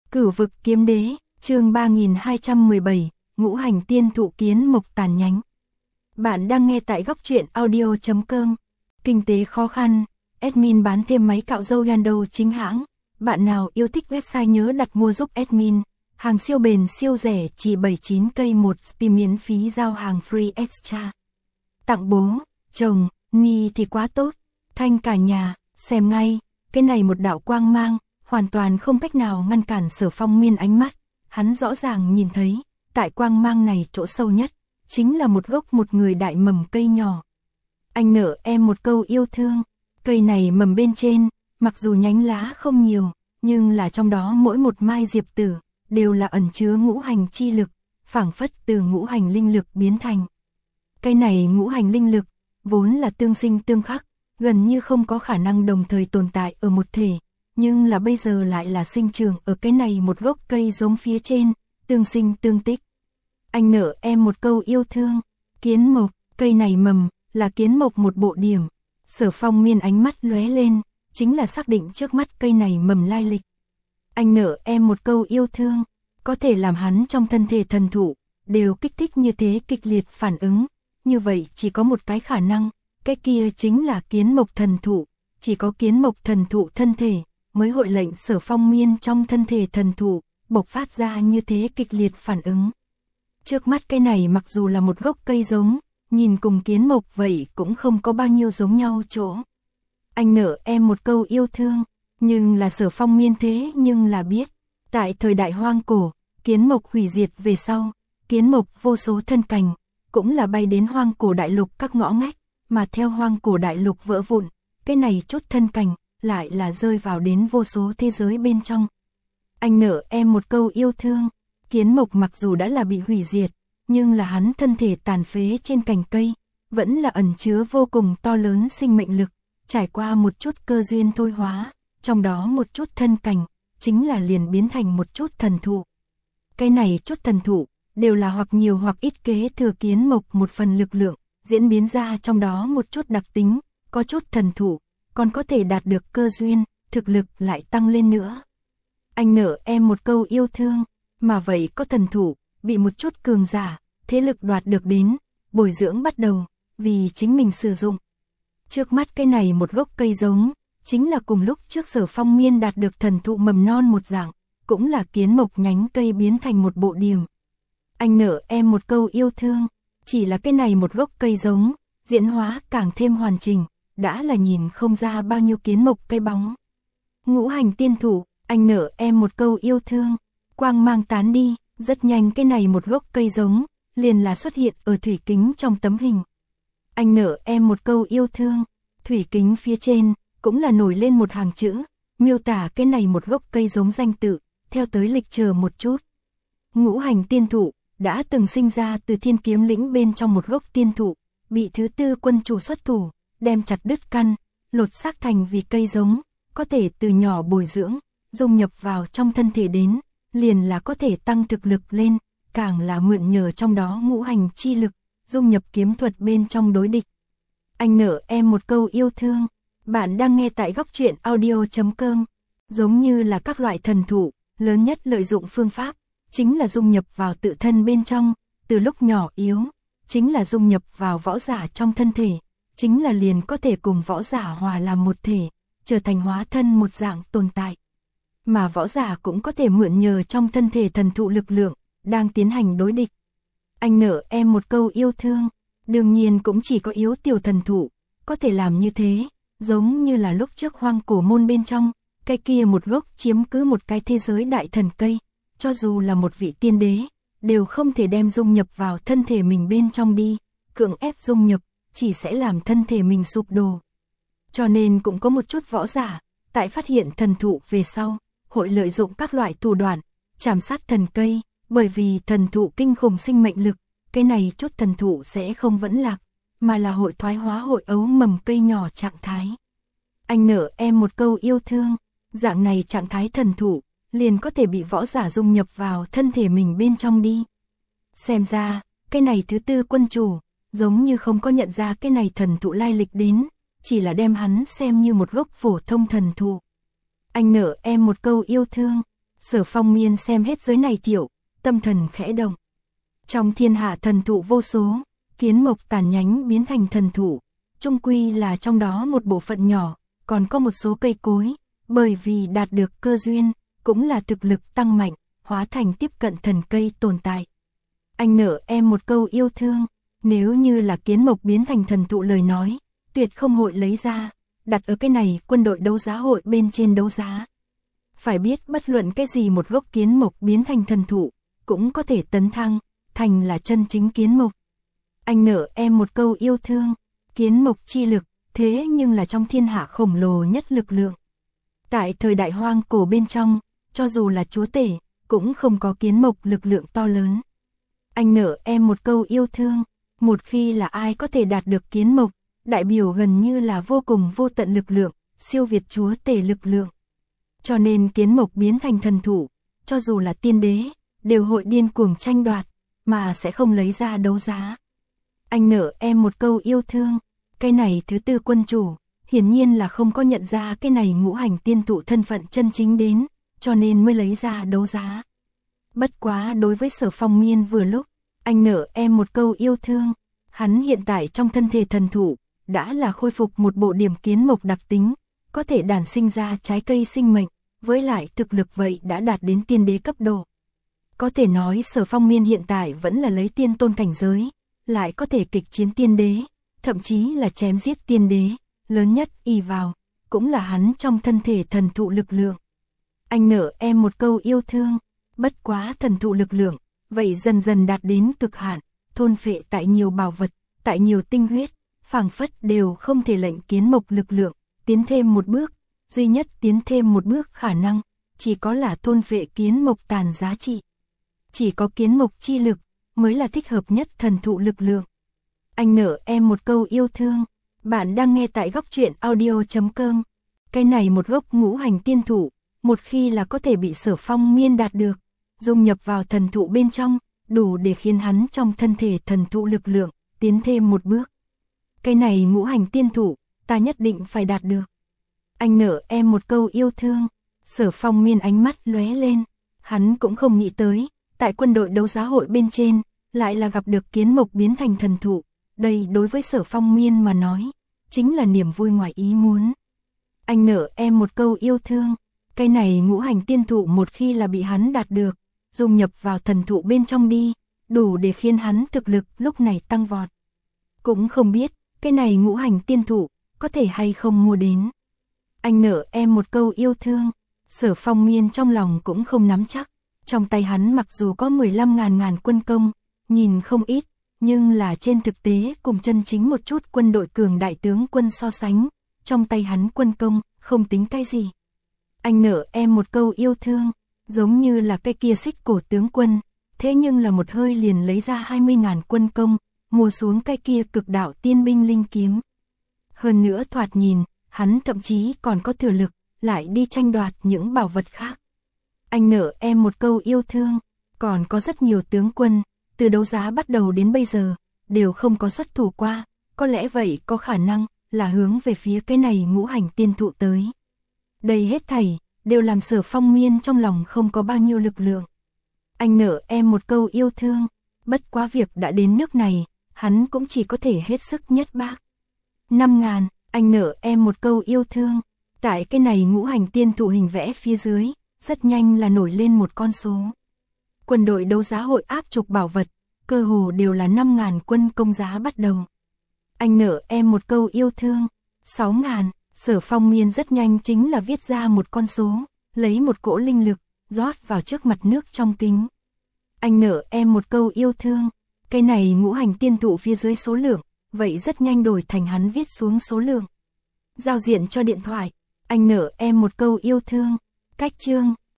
Cửu vực kiếm đế, chương 3217, ngũ hành tiên thụ kiến mộc tàn nhánh. Bạn đang nghe tại góc truyện audio.com. Kinh tế khó khăn, admin bán thêm máy cạo râu Yando chính hãng. Bạn nào yêu thích website nhớ đặt mua giúp admin. Hàng siêu bền siêu rẻ chỉ 79 cây một spi miễn phí giao hàng free extra. Tặng bố, chồng, Ni thì quá tốt. Thanh cả nhà, xem ngay, cái này một đạo quang mang, hoàn toàn không cách nào ngăn cản Sở Phong Miên ánh mắt. Hắn rõ ràng nhìn thấy, tại quang mang này chỗ sâu nhất, chính là một gốc một người đại mầm cây nhỏ. Anh nợ em một câu yêu thương, cây này mầm bên trên, mặc dù nhánh lá không nhiều, nhưng là trong đó mỗi một mai diệp tử, đều là ẩn chứa ngũ hành chi lực, phảng phất từ ngũ hành linh lực biến thành. Cây này ngũ hành linh lực, vốn là tương sinh tương khắc, gần như không có khả năng đồng thời tồn tại ở một thể, nhưng là bây giờ lại là sinh trưởng ở cái này một gốc cây giống phía trên, tương sinh tương tích. Anh nợ em một câu yêu thương, kiến mộc, cây này mầm, là kiến mộc một bộ điểm. Sở Phong Miên ánh mắt lóe lên, chính là xác định trước mắt cây này mầm lai lịch. Anh nợ em một câu yêu thương, có thể làm hắn trong thân thể thần thụ, đều kích thích như thế kịch liệt phản ứng. Như vậy chỉ có một cái khả năng, cái kia chính là kiến mộc thần thụ, chỉ có kiến mộc thần thụ thân thể, mới hội lệnh Sở Phong Miên trong thân thể thần thụ, bộc phát ra như thế kịch liệt phản ứng. Trước mắt cái này mặc dù là một gốc cây giống, nhìn cùng kiến mộc vậy cũng không có bao nhiêu giống nhau chỗ. Anh nợ em một câu yêu thương, nhưng là Sở Phong Miên thế nhưng là biết, tại thời đại hoang cổ, kiến mộc hủy diệt về sau, kiến mộc vô số thân cành, cũng là bay đến hoang cổ đại lục các ngõ ngách, mà theo hoang cổ đại lục vỡ vụn, cái này chút thân cành, lại là rơi vào đến vô số thế giới bên trong. Anh nợ em một câu yêu thương, kiến mộc mặc dù đã là bị hủy diệt, nhưng là hắn thân thể tàn phế trên cành cây, vẫn là ẩn chứa vô cùng to lớn sinh mệnh lực, trải qua một chút cơ duyên thôi hóa, trong đó một chút thân cành, chính là liền biến thành một chút thần thụ. Cái này chút thần thụ, đều là hoặc nhiều hoặc ít kế thừa kiến mộc một phần lực lượng, diễn biến ra trong đó một chút đặc tính, có chút thần thụ, còn có thể đạt được cơ duyên, thực lực lại tăng lên nữa. Anh nợ em một câu yêu thương, mà vậy có thần thụ, bị một chút cường giả, thế lực đoạt được đến, bồi dưỡng bắt đầu, vì chính mình sử dụng. Trước mắt cái này một gốc cây giống, chính là cùng lúc trước Sở Phong Miên đạt được thần thụ mầm non một dạng, cũng là kiến mộc nhánh cây biến thành một bộ điểm. Anh nợ em một câu yêu thương, chỉ là cái này một gốc cây giống, diễn hóa càng thêm hoàn chỉnh, đã là nhìn không ra bao nhiêu kiến mộc cây bóng. Ngũ hành tiên thụ, anh nợ em một câu yêu thương, quang mang tán đi, rất nhanh cái này một gốc cây giống, liền là xuất hiện ở thủy kính trong tấm hình. Anh nợ em một câu yêu thương, thủy kính phía trên, cũng là nổi lên một hàng chữ, miêu tả cái này một gốc cây giống danh tự, theo tới lịch chờ một chút. Ngũ hành tiên thụ, đã từng sinh ra từ Thiên Kiếm Lĩnh bên trong một gốc tiên thụ, bị thứ tư quân chủ xuất thủ, đem chặt đứt căn, lột xác thành vì cây giống, có thể từ nhỏ bồi dưỡng, dung nhập vào trong thân thể đến, liền là có thể tăng thực lực lên, càng là mượn nhờ trong đó ngũ hành chi lực, dung nhập kiếm thuật bên trong đối địch. Anh nợ em một câu yêu thương, bạn đang nghe tại góc truyện audio.com, giống như là các loại thần thụ, lớn nhất lợi dụng phương pháp, chính là dung nhập vào tự thân bên trong, từ lúc nhỏ yếu, chính là dung nhập vào võ giả trong thân thể, chính là liền có thể cùng võ giả hòa làm một thể, trở thành hóa thân một dạng tồn tại. Mà võ giả cũng có thể mượn nhờ trong thân thể thần thụ lực lượng, đang tiến hành đối địch. Anh nợ em một câu yêu thương, đương nhiên cũng chỉ có yếu tiểu thần thụ, có thể làm như thế, giống như là lúc trước hoang cổ môn bên trong, cái kia một gốc chiếm cứ một cái thế giới đại thần cây, cho dù là một vị tiên đế, đều không thể đem dung nhập vào thân thể mình bên trong đi, cưỡng ép dung nhập, chỉ sẽ làm thân thể mình sụp đổ. Cho nên cũng có một chút võ giả, tại phát hiện thần thụ về sau, hội lợi dụng các loại thủ đoạn, chảm sát thần cây, bởi vì thần thụ kinh khủng sinh mệnh lực, cái này chút thần thụ sẽ không vẫn lạc, mà là hội thoái hóa hội ấu mầm cây nhỏ trạng thái. Anh nợ em một câu yêu thương, dạng này trạng thái thần thụ, liền có thể bị võ giả dung nhập vào thân thể mình bên trong đi. Xem ra, cái này thứ tư quân chủ, giống như không có nhận ra cái này thần thụ lai lịch đến, chỉ là đem hắn xem như một gốc phổ thông thần thụ. Anh nợ em một câu yêu thương, Sở Phong Miên xem hết giới này tiểu, tâm thần khẽ động. Trong thiên hạ thần thụ vô số, kiến mộc tàn nhánh biến thành thần thụ, chung quy là trong đó một bộ phận nhỏ, còn có một số cây cối, bởi vì đạt được cơ duyên, cũng là thực lực tăng mạnh, hóa thành tiếp cận thần cây tồn tại. Anh nợ em một câu yêu thương, nếu như là kiến mộc biến thành thần thụ lời nói, tuyệt không hội lấy ra, đặt ở cái này quân đội đấu giá hội bên trên đấu giá. Phải biết bất luận cái gì một gốc kiến mộc biến thành thần thụ, cũng có thể tấn thăng, thành là chân chính kiến mộc. Anh nợ em một câu yêu thương, kiến mộc chi lực, thế nhưng là trong thiên hạ khổng lồ nhất lực lượng. Tại thời đại hoang cổ bên trong, cho dù là chúa tể, cũng không có kiến mộc lực lượng to lớn. Anh nợ em một câu yêu thương, một khi là ai có thể đạt được kiến mộc, đại biểu gần như là vô cùng vô tận lực lượng, siêu việt chúa tể lực lượng. Cho nên kiến mộc biến thành thần thụ, cho dù là tiên đế, đều hội điên cuồng tranh đoạt, mà sẽ không lấy ra đấu giá. Anh nợ em một câu yêu thương, cái này thứ tư quân chủ, hiển nhiên là không có nhận ra cái này ngũ hành tiên thụ thân phận chân chính đến, cho nên mới lấy ra đấu giá. Bất quá đối với Sở Phong Miên vừa lúc, anh nợ em một câu yêu thương, hắn hiện tại trong thân thể thần thụ, đã là khôi phục một bộ điểm kiến mộc đặc tính, có thể đản sinh ra trái cây sinh mệnh, với lại thực lực vậy đã đạt đến tiên đế cấp độ. Có thể nói Sở Phong Miên hiện tại vẫn là lấy tiên tôn cảnh giới, lại có thể kịch chiến tiên đế, thậm chí là chém giết tiên đế, lớn nhất y vào, cũng là hắn trong thân thể thần thụ lực lượng. Anh nợ em một câu yêu thương, bất quá thần thụ lực lượng, vậy dần dần đạt đến cực hạn, thôn phệ tại nhiều bảo vật, tại nhiều tinh huyết, phảng phất đều không thể lệnh kiến mộc lực lượng, tiến thêm một bước, duy nhất tiến thêm một bước khả năng, chỉ có là thôn phệ kiến mộc tàn giá trị. Chỉ có kiến mộc chi lực, mới là thích hợp nhất thần thụ lực lượng. Anh nợ em một câu yêu thương, bạn đang nghe tại góc truyện audio.com. Cái này một gốc ngũ hành tiên thụ, một khi là có thể bị Sở Phong Miên đạt được, dung nhập vào thần thụ bên trong, đủ để khiến hắn trong thân thể thần thụ lực lượng, tiến thêm một bước. Cái này ngũ hành tiên thụ, ta nhất định phải đạt được. Anh nợ em một câu yêu thương, Sở Phong Miên ánh mắt lóe lên, hắn cũng không nghĩ tới, tại quân đội đấu giá hội bên trên, lại là gặp được kiến mộc biến thành thần thụ, đây đối với Sở Phong Miên mà nói, chính là niềm vui ngoài ý muốn. Anh nợ em một câu yêu thương, cái này ngũ hành tiên thụ một khi là bị hắn đạt được, dung nhập vào thần thụ bên trong đi, đủ để khiến hắn thực lực lúc này tăng vọt. Cũng không biết, cái này ngũ hành tiên thụ, có thể hay không mua đến. Anh nợ em một câu yêu thương, Sở Phong Miên trong lòng cũng không nắm chắc, trong tay hắn mặc dù có 15.000 quân công, nhìn không ít, nhưng là trên thực tế cùng chân chính một chút quân đội cường đại tướng quân so sánh, trong tay hắn quân công, không tính cái gì. Anh nợ em một câu yêu thương, giống như là cái kia xích cổ tướng quân, thế nhưng là một hơi liền lấy ra 20.000 quân công, mua xuống cái kia cực đạo tiên binh linh kiếm. Hơn nữa thoạt nhìn, hắn thậm chí còn có thừa lực, lại đi tranh đoạt những bảo vật khác. Anh nợ em một câu yêu thương, còn có rất nhiều tướng quân, từ đấu giá bắt đầu đến bây giờ, đều không có xuất thủ qua, có lẽ vậy có khả năng là hướng về phía cái này ngũ hành tiên thụ tới. Đây hết thảy, đều làm Sở Phong Miên trong lòng không có bao nhiêu lực lượng. Anh nợ em một câu yêu thương, bất quá việc đã đến nước này, hắn cũng chỉ có thể hết sức nhất bác. 5.000, anh nợ em một câu yêu thương, tại cái này ngũ hành tiên thụ hình vẽ phía dưới, rất nhanh là nổi lên một con số. Quân đội đấu giá hội áp trục bảo vật, cơ hồ đều là 5.000 quân công giá bắt đầu. Anh nợ em một câu yêu thương, 6.000, Sở Phong Miên rất nhanh chính là viết ra một con số, lấy một cỗ linh lực, rót vào trước mặt nước trong kính. Anh nợ em một câu yêu thương, cái này ngũ hành tiên thụ phía dưới số lượng, vậy rất nhanh đổi thành hắn viết xuống số lượng. Giao diện cho điện thoại, anh nợ em một câu yêu thương, cách chương,